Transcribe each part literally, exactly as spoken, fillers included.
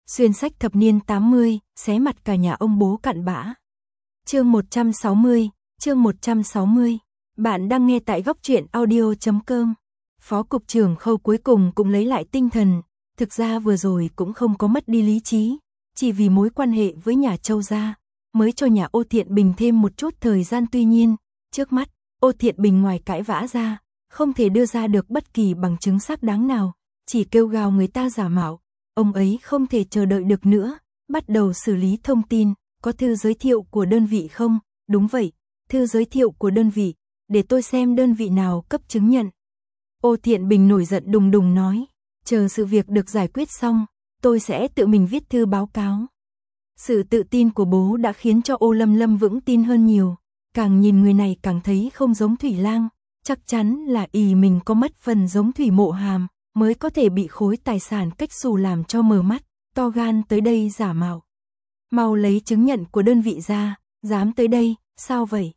Xuyên sách thập niên tám mươi, xé mặt cả nhà ông bố cặn bã. Chương một trăm sáu mươi, chương một trăm sáu mươi. Bạn đang nghe tại góc truyện audio chấm com. Phó cục trưởng Khâu cuối cùng cũng lấy lại tinh thần, thực ra vừa rồi cũng không có mất đi lý trí, chỉ vì mối quan hệ với nhà Châu gia, mới cho nhà Ô Thiện Bình thêm một chút thời gian. Tuy nhiên, trước mắt, Ô Thiện Bình ngoài cãi vã ra, không thể đưa ra được bất kỳ bằng chứng xác đáng nào, chỉ kêu gào người ta giả mạo. Ông ấy không thể chờ đợi được nữa, bắt đầu xử lý thông tin. Có thư giới thiệu của đơn vị không? Đúng vậy, thư giới thiệu của đơn vị, để tôi xem đơn vị nào cấp chứng nhận. Ô Thiện Bình nổi giận đùng đùng nói, chờ sự việc được giải quyết xong, tôi sẽ tự mình viết thư báo cáo. Sự tự tin của bố đã khiến cho Ô Lâm Lâm vững tin hơn nhiều, càng nhìn người này càng thấy không giống Thủy Lang, chắc chắn là ỷ mình có mất phần giống Thủy Mộ Hàm, mới có thể bị khối tài sản cách xù làm cho mờ mắt, to gan tới đây giả mạo. Mau lấy chứng nhận của đơn vị ra, dám tới đây, sao vậy?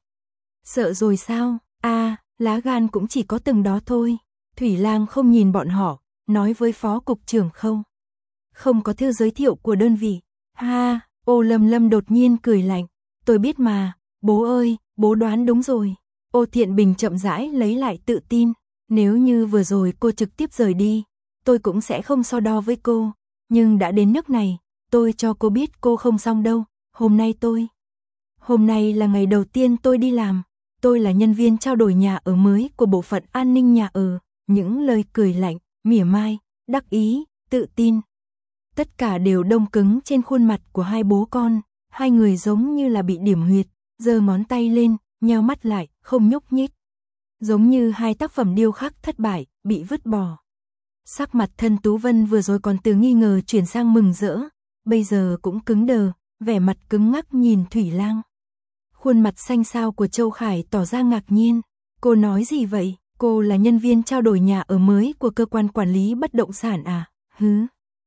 Sợ rồi sao? A, à, lá gan cũng chỉ có từng đó thôi. Thủy Lang không nhìn bọn họ, nói với Phó cục trưởng Khâu. Không có thư giới thiệu của đơn vị. Ha, Ô Lâm Lâm đột nhiên cười lạnh, tôi biết mà, bố ơi, bố đoán đúng rồi. Ô Thiện Bình chậm rãi lấy lại tự tin, nếu như vừa rồi cô trực tiếp rời đi, tôi cũng sẽ không so đo với cô, nhưng đã đến nước này, tôi cho cô biết cô không xong đâu. Hôm nay tôi Hôm nay là ngày đầu tiên tôi đi làm, tôi là nhân viên trao đổi nhà ở mới của bộ phận an ninh nhà ở. Những lời cười lạnh, mỉa mai, đắc ý, tự tin, tất cả đều đông cứng trên khuôn mặt của hai bố con. Hai người giống như là bị điểm huyệt, giơ ngón tay lên, nheo mắt lại, không nhúc nhích, giống như hai tác phẩm điêu khắc thất bại, bị vứt bỏ. Sắc mặt Thân Tú Vân vừa rồi còn từ nghi ngờ chuyển sang mừng rỡ, bây giờ cũng cứng đờ, vẻ mặt cứng ngắc nhìn Thủy Lang. Khuôn mặt xanh xao của Châu Khải tỏ ra ngạc nhiên. Cô nói gì vậy? Cô là nhân viên trao đổi nhà ở mới của cơ quan quản lý bất động sản à? Hứ.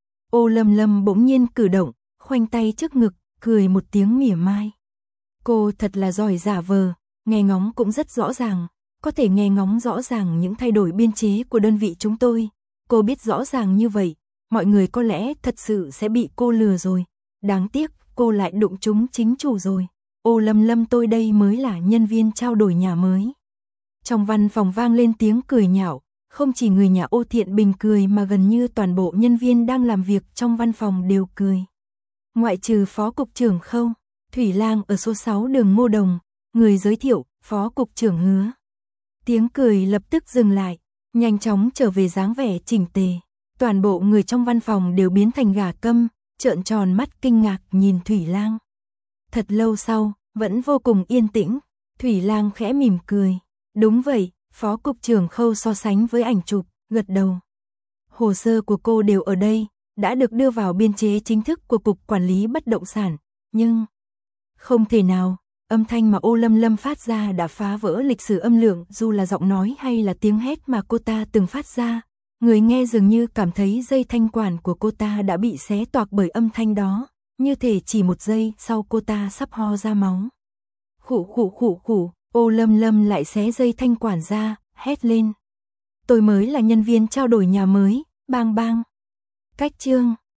Ô Lâm Lâm bỗng nhiên cử động, khoanh tay trước ngực, cười một tiếng mỉa mai. Cô thật là giỏi giả vờ, nghe ngóng cũng rất rõ ràng, có thể nghe ngóng rõ ràng những thay đổi biên chế của đơn vị chúng tôi. Cô biết rõ ràng như vậy, mọi người có lẽ thật sự sẽ bị cô lừa rồi. Đáng tiếc, cô lại đụng trúng chính chủ rồi. Ô Lâm Lâm, tôi đây mới là nhân viên trao đổi nhà mới. Trong văn phòng vang lên tiếng cười nhạo, không chỉ người nhà Ô Thiện Bình cười mà gần như toàn bộ nhân viên đang làm việc trong văn phòng đều cười. Ngoại trừ Phó cục trưởng Khâu, Thủy Lang ở số sáu đường Ngô Đồng, người giới thiệu, Phó cục trưởng Hứa. Tiếng cười lập tức dừng lại, nhanh chóng trở về dáng vẻ chỉnh tề. Toàn bộ người trong văn phòng đều biến thành gà câm, trợn tròn mắt kinh ngạc nhìn Thủy Lang. Thật lâu sau, vẫn vô cùng yên tĩnh, Thủy Lang khẽ mỉm cười. Đúng vậy, Phó cục trưởng Khâu so sánh với ảnh chụp, gật đầu. Hồ sơ của cô đều ở đây, đã được đưa vào biên chế chính thức của Cục Quản lý Bất động sản, nhưng không thể nào, âm thanh mà Ô Lâm Lâm phát ra đã phá vỡ lịch sử âm lượng, dù là giọng nói hay là tiếng hét mà cô ta từng phát ra. Người nghe dường như cảm thấy dây thanh quản của cô ta đã bị xé toạc bởi âm thanh đó, như thể chỉ một giây sau cô ta sắp ho ra máu. Khụ khụ khụ khụ, Ô Lâm Lâm lại xé dây thanh quản ra, hét lên. Tôi mới là nhân viên trao đổi nhà mới, bang bang. Cách chương